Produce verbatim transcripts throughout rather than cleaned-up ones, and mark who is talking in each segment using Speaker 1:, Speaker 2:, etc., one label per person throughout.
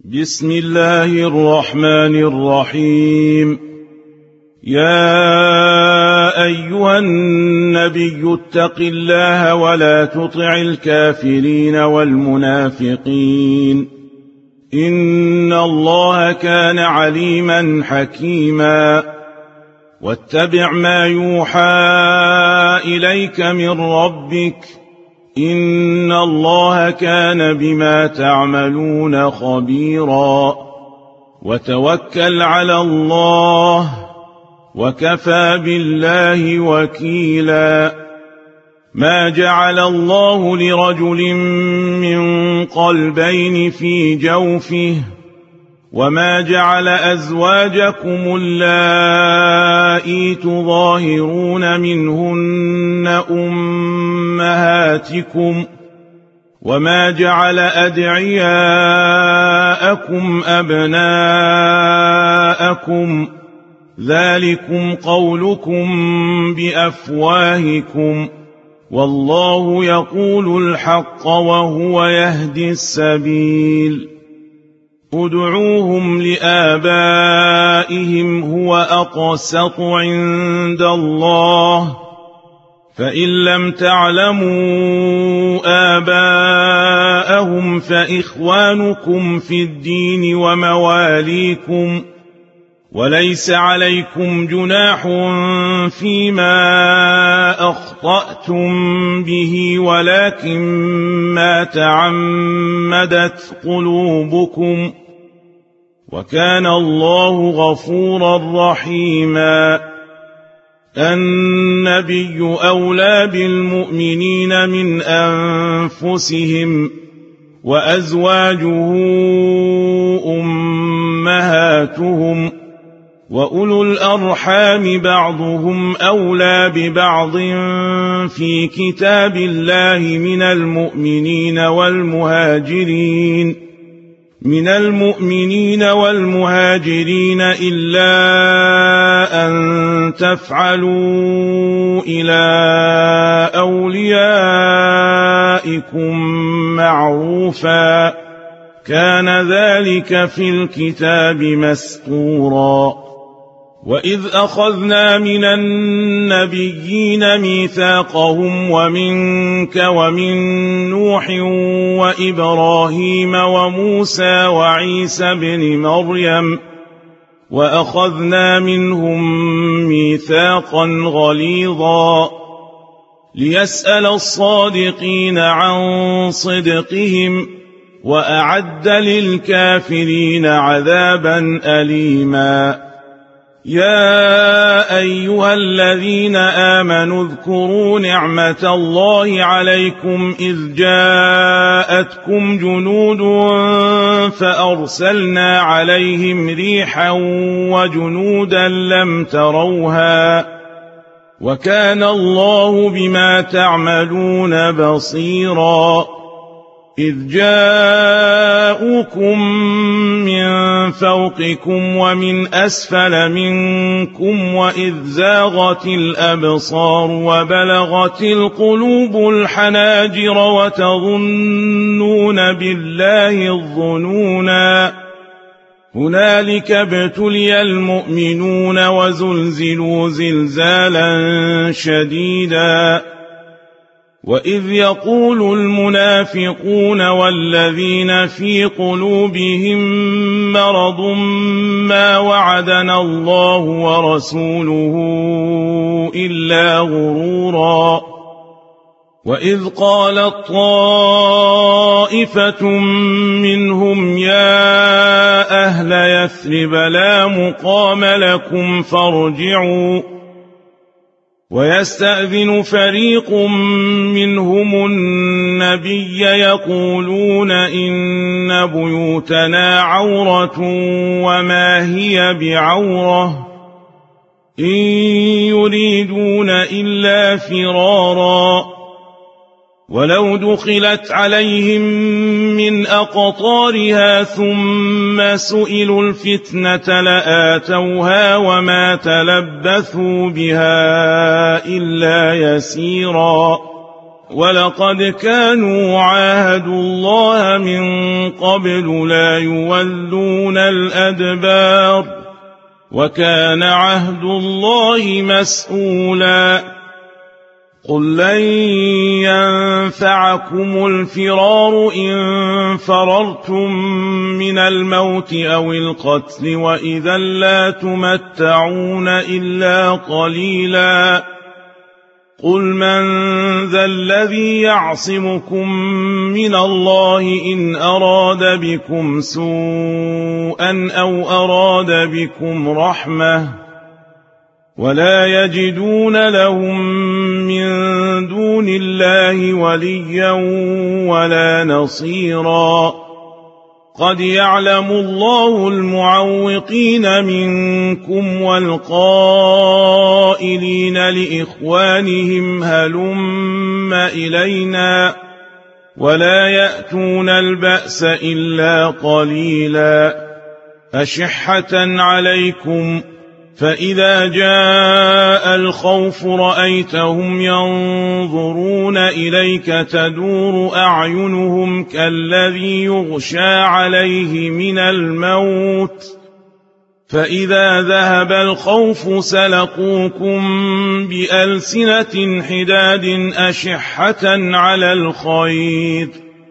Speaker 1: بسم الله الرحمن الرحيم. يا أيها النبي اتق الله ولا تطع الكافرين والمنافقين إن الله كان عليما حكيما. واتبع ما يوحى إليك من ربك إن الله كان بما تعملون خبيرا. وتوكل على الله وكفى بالله وكيلا. ما جعل الله لرجل من قلبين في جوفه وما جعل أزواجكم اللائي تظاهرون منهن أمهاتكم وما جعل أدعياءكم أبناءكم ذلكم قولكم بأفواهكم والله يقول الحق وهو يهدي السبيل. ادعوهم لآبائهم هو أقسط عند الله فإن لم تعلموا آباءهم فإخوانكم في الدين ومواليكم وليس عليكم جناح فيما أخطأتم به ولكن ما تعمدت قلوبكم وكان الله غفورا رحيما. النبي أولى بالمؤمنين من أنفسهم وأزواجه أمهاتهم وأولو الأرحام بعضهم أولى ببعض في كتاب الله من المؤمنين والمهاجرين من المؤمنين والمهاجرين إلا أن تفعلوا إلى أوليائكم معروفا كان ذلك في الكتاب مسطورا. وإذ أخذنا من النبيين ميثاقهم ومنك ومن نوح وإبراهيم وموسى وعيسى بن مريم وأخذنا منهم ميثاقا غليظا ليسأل الصادقين عن صدقهم وأعد للكافرين عذابا أليما. يا أيها الذين آمنوا اذكروا نعمة الله عليكم إذ جاءتكم جنود فأرسلنا عليهم ريحا وجنودا لم تروها وكان الله بما تعملون بصيرا. إذ جاءوكم من فوقكم ومن أسفل منكم وإذ زاغت الأبصار وبلغت القلوب الحناجر وتظنون بالله الظنونا هنالك ابتلي المؤمنون وزلزلوا زلزالا شديدا. وإذ يقول المنافقون والذين في قلوبهم مرض ما وعدنا الله ورسوله إلا غرورا. وإذ قالت طائفة منهم يا أهل يثرب لا مقام لكم فارجعوا ويستأذن فريق منهم النبي يقولون إن بيوتنا عورة وما هي بعورة إن يريدون إلا فرارا ولو دخلت عليهم من أقطارها ثم سئلوا الفتنة لآتوها وما تلبثوا بها إلا يسيرا. ولقد كانوا عاهدوا الله من قبل لا يولون الأدبار وكان عهد الله مسؤولا قل لن ينفعكم الفرار إن فررتم من الموت أو القتل وإذا لا تمتعون إلا قليلا قل من ذا الذي يعصمكم من الله إن أراد بكم سوءا أو أراد بكم رحمة ولا يجدون لهم من دون الله وليا ولا نصيرا قد يعلم الله المعوقين منكم والقائلين لإخوانهم هلم إلينا ولا يأتون البأس إلا قليلا أشحة عليكم فإذا جاء الخوف رأيتهم ينظرون إليك تدور أعينهم كالذي يغشى عليه من الموت فإذا ذهب الخوف سلقوكم بألسنة حداد أشحة على الخير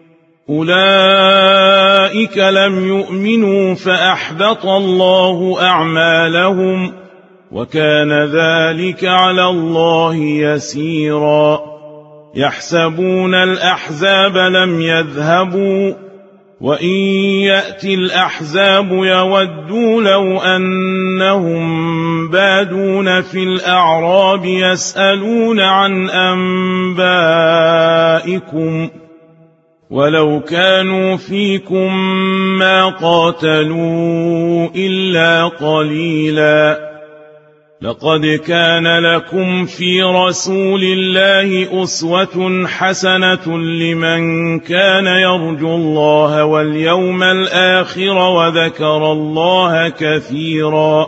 Speaker 1: أولئك لم يؤمنوا فأحبط الله أعمالهم وكان ذلك على الله يسيرا يحسبون الأحزاب لم يذهبوا وإن يأتي الأحزاب يودوا لو أنهم بادون في الأعراب يسألون عن أنبائكم ولو كانوا فيكم ما قاتلوا إلا قليلا لقد كان لكم في رسول الله أسوة حسنة لمن كان يرجو الله واليوم الآخر وذكر الله كثيرا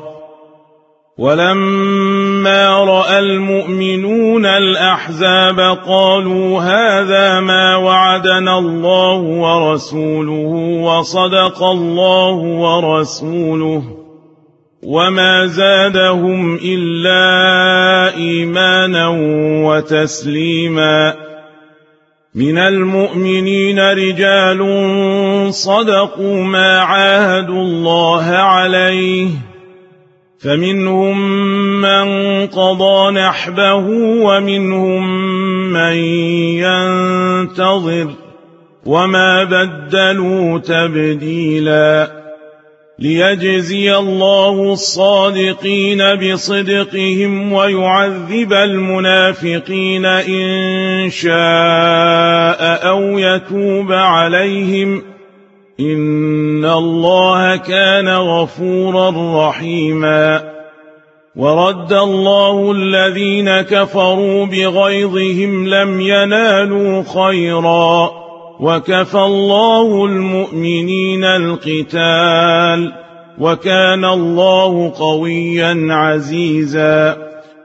Speaker 1: ولما رأى المؤمنون الأحزاب قالوا هذا ما وعدنا الله ورسوله وصدق الله ورسوله وما زادهم إلا إيمانا وتسليما من المؤمنين رجال صدقوا ما عاهدوا الله عليه فمنهم من قضى نحبه ومنهم من ينتظر وما بدلوا تبديلا ليجزي الله الصادقين بصدقهم ويعذب المنافقين إن شاء أو يتوب عليهم إن الله كان غفورا رحيما ورد الله الذين كفروا بغيظهم لم ينالوا خيرا وكفى الله المؤمنين القتال وكان الله قويا عزيزا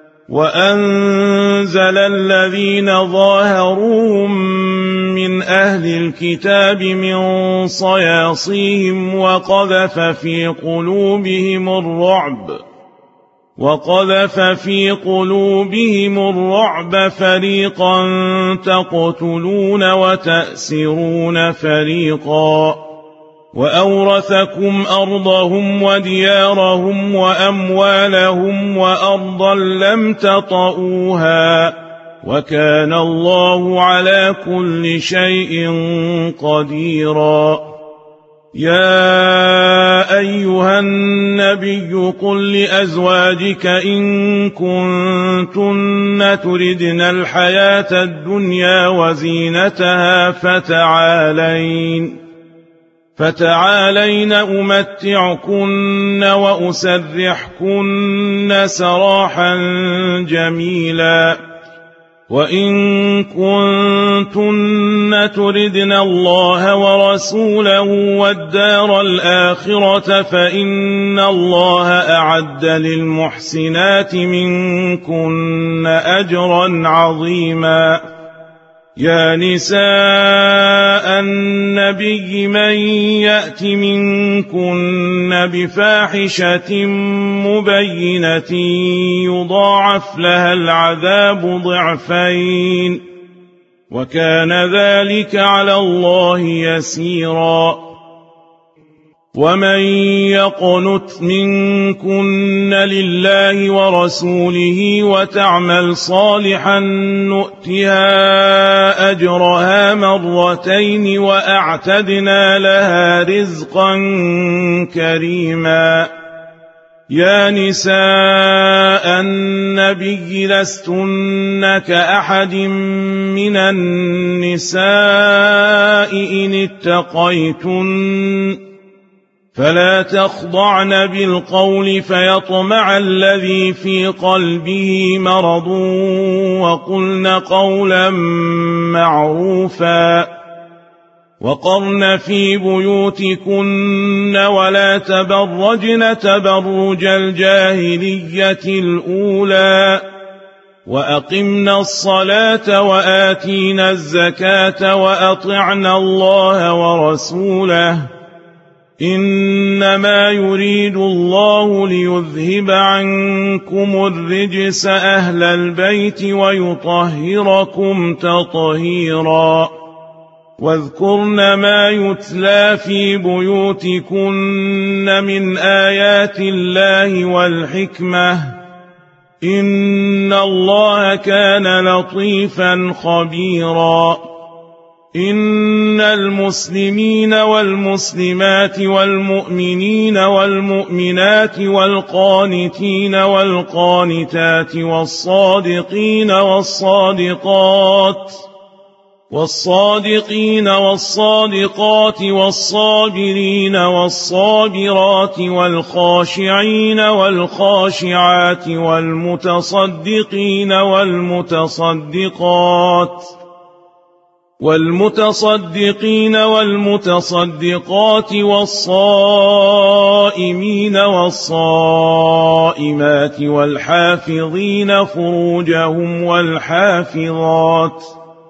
Speaker 1: وأنزل الذين ظاهروهم من أهل الكتاب من صياصيهم وقذف في قلوبهم الرعب وقذف في قلوبهم الرعب فريقا تقتلون وتأسرون فريقا وأورثكم أرضهم وديارهم وأموالهم وأرضا لم تطئوها وكان الله على كل شيء قديرا يا أيها النبي قل لأزواجك إن كنتن تردن الحياة الدنيا وزينتها فتعالين فتعالين أمتعكن وأسرحكن سراحا جميلا وإن كنتن تردن الله ورسوله والدار الآخرة فإن الله أعد للمحسنات منكن أجرا عظيما يا نساء النبي من يأت منكن بفاحشة مبينة يضاعف لها العذاب ضعفين وكان ذلك على الله يسيرا ومن يقنت منكن لله ورسوله وتعمل صالحا نؤتها أجرها مرتين وأعتدنا لها رزقا كريما يا نساء النبي لستن كأحد من النساء إن اتقيتن فلا تخضعن بالقول فيطمع الذي في قلبه مرض وقلن قولا معروفا وقرن في بيوتكن ولا تبرجن تبرج الجاهلية الأولى وأقمنا الصلاة وآتينا الزكاة وأطعنا الله ورسوله إنما يريد الله ليذهب عنكم الرجس أهل البيت ويطهركم تطهيرا واذكرن ما يتلى في بيوتكن من آيات الله والحكمة إن الله كان لطيفا خبيرا إن المسلمين والمسلمات والمؤمنين والمؤمنات والقانتين والقانتات والصادقين والصادقات والصادقين والصادقات والصابرين والصابرات والخاشعين والخاشعات والمتصدقين والمتصدقات والمتصدقين والمتصدقات والصائمين والصائمات والحافظين فروجهم والحافظات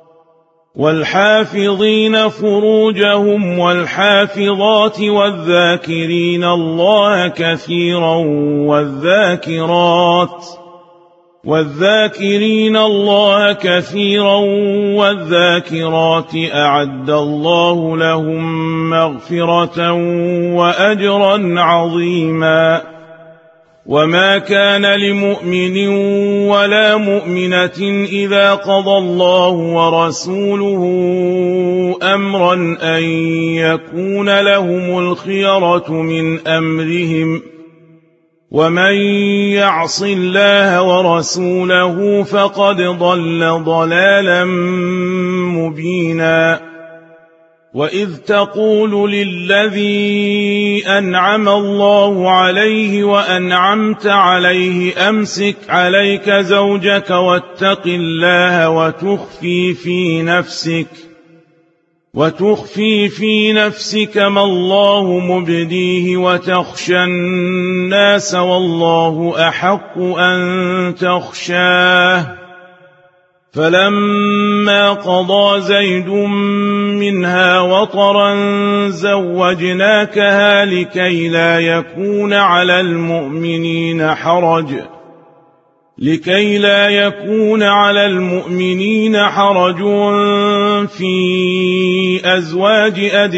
Speaker 1: والحافظين فروجهم والحافظات والذاكرين الله كثيرا والذاكرات والذاكرين الله كثيرا والذاكرات أعد الله لهم مغفرة وأجرا عظيما وما كان لمؤمن ولا مؤمنة إذا قضى الله ورسوله أمرا أن يكون لهم الخيرة من أمرهم ومن يعص الله ورسوله فقد ضل ضلالا مبينا وإذ تقول للذي أنعم الله عليه وأنعمت عليه أمسك عليك زوجك واتق الله وتخفي في نفسك وتخفي في نفسك ما الله مبديه وتخشى الناس والله أحق أن تخشاه فلما قضى زيد منها وطرا زوجناكها لكي لا يكون على المؤمنين حرج لكي لا يكون على المؤمنين حرج في أزواج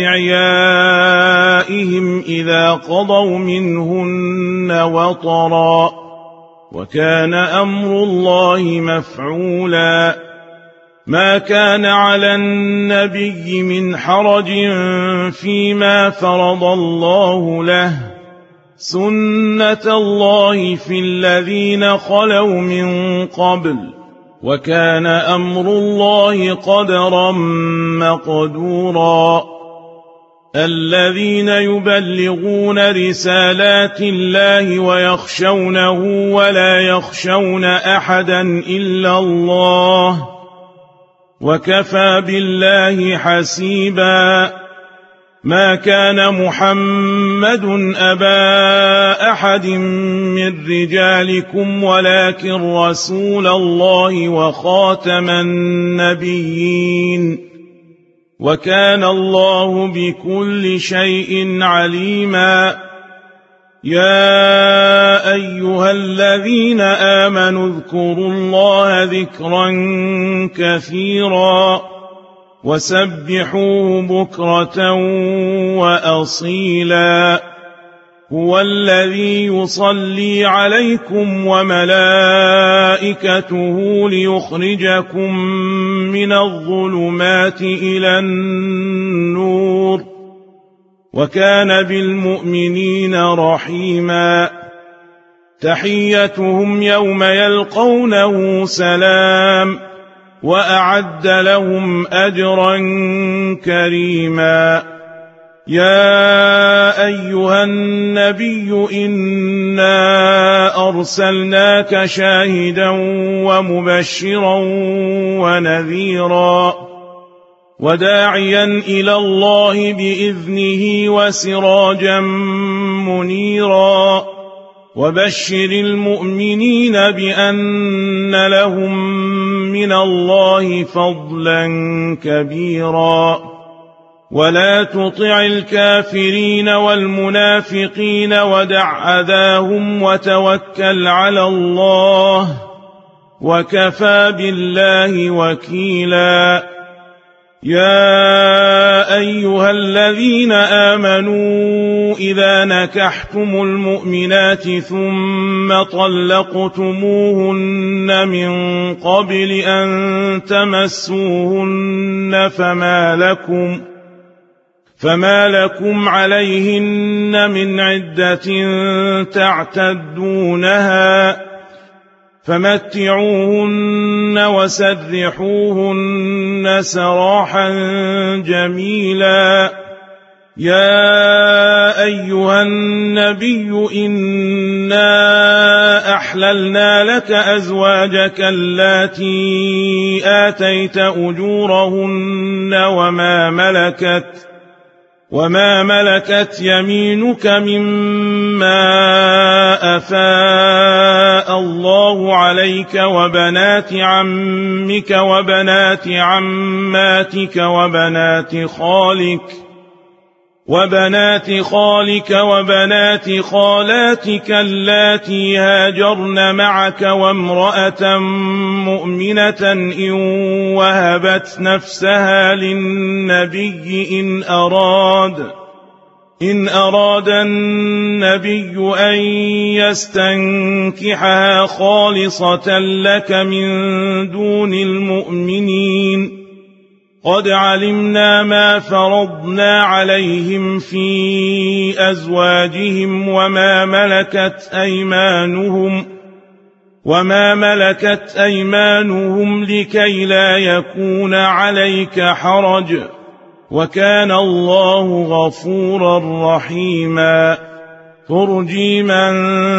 Speaker 1: أدعيائهم إذا قضوا منهن وطرا وكان أمر الله مفعولا ما كان على النبي من حرج فيما فرض الله له سنة الله في الذين خلوا من قبل وكان أمر الله قدرا مقدورا الذين يبلغون رسالات الله ويخشونه ولا يخشون أحدا إلا الله وكفى بالله حسيبا ما كان محمد أبا أحد من رجالكم ولكن رسول الله وخاتم النبيين وكان الله بكل شيء عليما يا أيها الذين آمنوا اذكروا الله ذكرا كثيرا وسبحوه بكرة وأصيلا هو الذي يصلي عليكم وملائكته ليخرجكم من الظلمات إلى النور وكان بالمؤمنين رحيما تحيتهم يوم يلقونه سلام وأعد لهم أجرا كريما يا أيها النبي إنا أرسلناك شاهدا ومبشرا ونذيرا وداعيا إلى الله بإذنه وسراجا منيرا وبشر المؤمنين بأن لهم من الله فضلا كبيرا ولا تطع الكافرين والمنافقين ودع أذاهم وتوكل على الله وكفى بالله وكيلا يا أيها الذين آمنوا إذا نكحتم المؤمنات ثم طلقتموهن من قبل أن تمسوهن فما لكم فما لكم عليهن من عدة تعتدونها فمتعوهن وسرحوهن سراحا جميلا يا أيها النبي إنا أحللنا لك أزواجك اللاتي آتيت أجورهن وما ملكت وما ملكت يمينك مما أفاء الله عليك وبنات عمك وبنات عماتك وبنات خالك وبنات خالك وبنات خالاتك اللاتي هاجرن معك وامرأة مؤمنة إن وهبت نفسها للنبي إن أراد إن أراد النبي أن يستنكحها خالصة لك من دون المؤمنين قد علمنا ما فرضنا عليهم في أزواجهم وما ملكت أيمانهم وما ملكت أيمانهم لكي لا يكون عليك حرج وكان الله غفورا رحيما ترجي من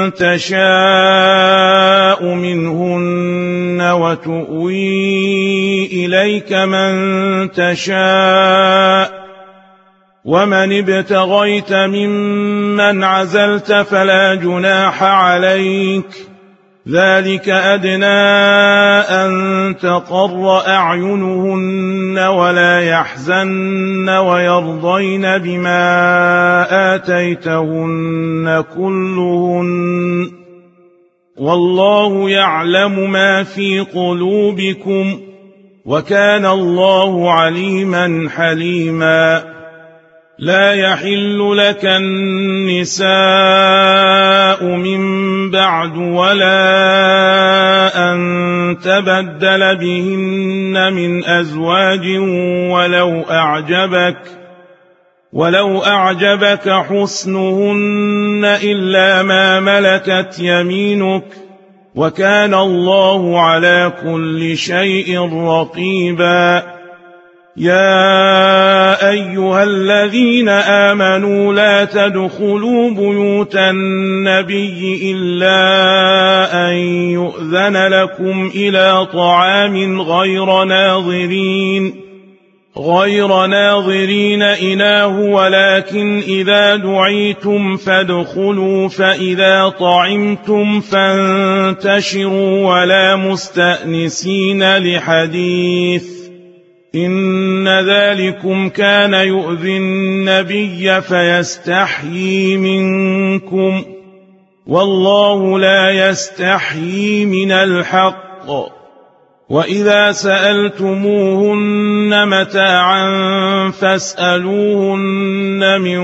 Speaker 1: تشاء منهن وتؤوي إليك من تشاء ومن ابتغيت ممن عزلت فلا جناح عليك ذلك أدنى أن تقر أعينهن ولا يحزن ويرضين بما آتيتهن كلهن والله يعلم ما في قلوبكم وكان الله عليما حليما لا يحل لك النساء من بعد ولا أن تبدل بهن من أزواج ولو أعجبك ولو أعجبك حسنهن إلا ما ملكت يمينك وكان الله على كل شيء رقيبا يا أيها الذين آمنوا لا تدخلوا بيوت النبي إلا أن يؤذن لكم إلى طعام غير ناظرين غير ناظرين إناه ولكن إذا دعيتم فادخلوا فإذا طعمتم فانتشروا ولا مستأنسين لحديث إن ذلكم كان يؤذي النبي فيستحيي منكم والله لا يستحيي من الحق وإذا سألتموهن متاعا فاسألوهن من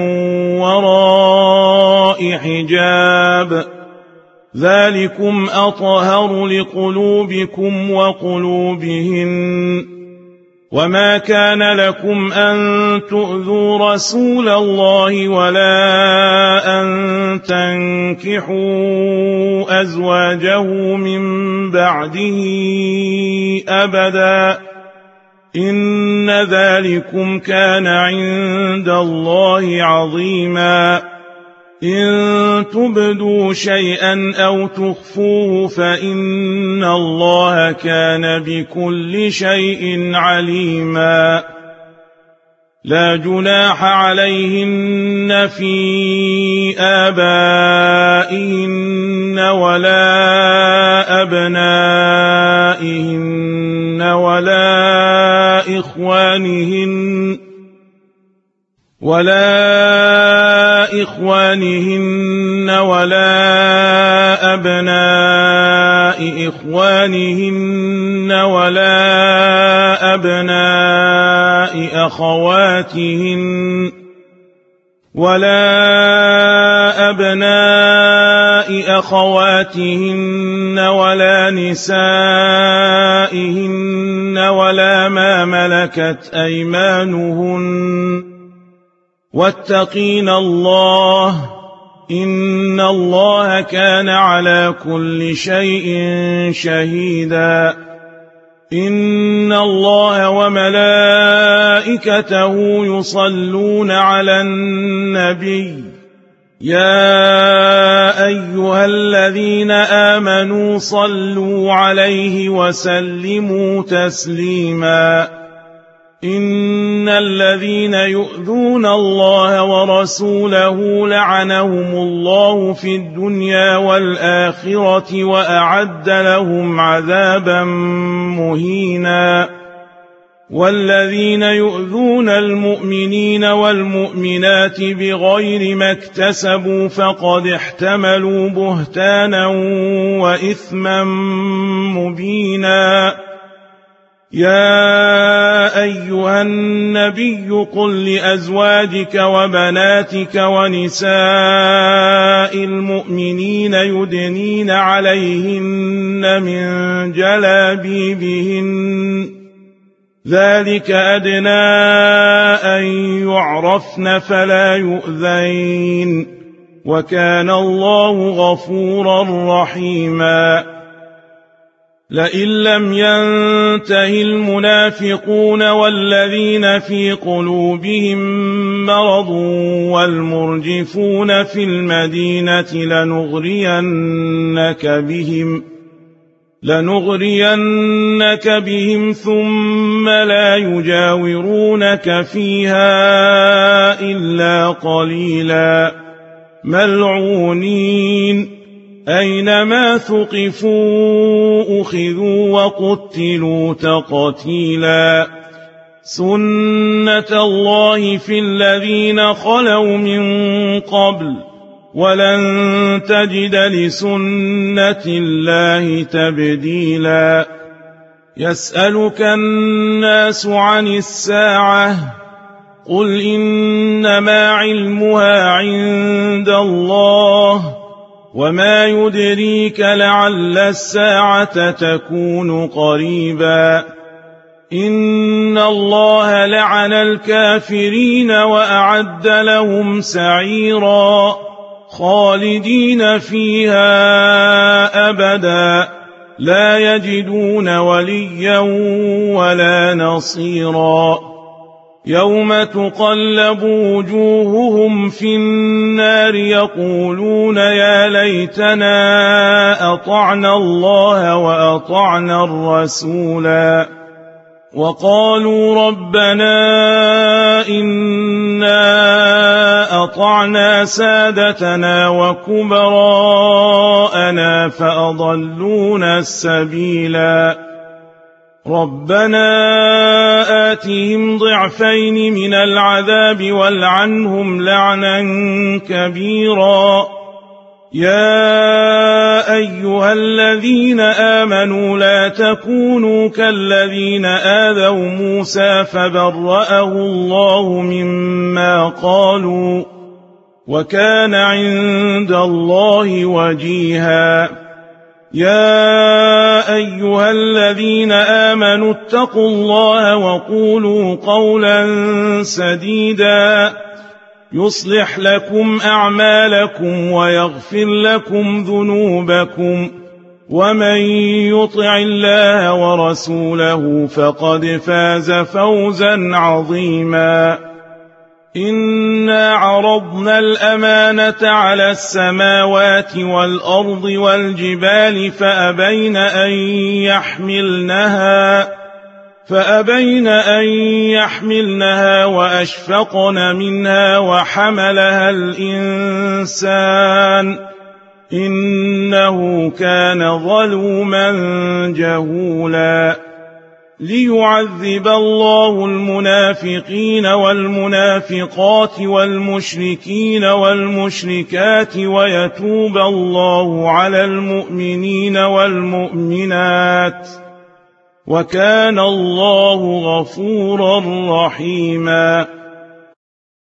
Speaker 1: وراء حجاب ذلكم أطهر لقلوبكم وقلوبهن وما كان لكم أن تؤذوا رسول الله ولا أن تنكحوا أزواجه من بعده أبدا إن ذلكم كان عند الله عظيما إن تبدوا شيئا أو تخفوه فإن الله كان بكل شيء عليما لا جناح عليهن في آبائهن ولا أبنائهن ولا إخوانهن ولا إخوانهن ولا أبناء إخوانهن ولا أبناء أخواتهن ولا أبناء أخواتهن ولا نسائهن ولا ما ملكت أيمانهن واتقين الله إن الله كان على كل شيء شهيدا إن الله وملائكته يصلون على النبي يا أيها الذين آمنوا صلوا عليه وسلموا تسليما إن الذين يؤذون الله ورسوله لعنهم الله في الدنيا والآخرة وأعد لهم عذابا مهينا والذين يؤذون المؤمنين والمؤمنات بغير ما اكتسبوا فقد احتملوا بهتانا وإثما مبينا يا أيها النبي قل لأزواجك وبناتك ونساء المؤمنين يدنين عليهن من جلابيبهن ذلك أدنى أن يعرفن فلا يؤذين وكان الله غفورا رحيما لئن لم ينته المنافقون والذين في قلوبهم مرض والمرجفون في المدينة لنغرينك بهم لنغرينك بهم ثم لا يجاورونك فيها إلا قليلا ملعونين أينما ثقفوا أخذوا وقتلوا تقتيلا سنة الله في الذين خلوا من قبل ولن تجد لسنة الله تبديلا يسألك الناس عن الساعة قل إنما علمها عند الله وما يدريك لعل الساعة تكون قريبا إن الله لعن الكافرين وأعد لهم سعيرا خالدين فيها أبدا لا يجدون وليا ولا نصيرا يوم تقلب وجوههم في النار يقولون يا ليتنا أطعنا الله وأطعنا الرسولا وقالوا ربنا إنا أطعنا سادتنا وكبراءنا فأضلونا السبيلا ربنا آتهم ضعفين من العذاب والعنهم لعنا كبيرا يا أيها الذين آمنوا لا تكونوا كالذين آذوا موسى فبرأه الله مما قالوا وكان عند الله وجيها يا أيها الذين آمنوا اتقوا الله وقولوا قولا سديدا يصلح لكم أعمالكم ويغفر لكم ذنوبكم ومن يطع الله ورسوله فقد فاز فوزا عظيما إنا عرضنا الأمانة على السماوات والأرض والجبال فأبين أن يحملنها فأبين أن يحملنها وأشفقن منها وحملها الإنسان إنه كان ظلوما جهولا ليعذب الله المنافقين والمنافقات والمشركين والمشركات ويتوب الله على المؤمنين والمؤمنات وكان الله غفورا رحيما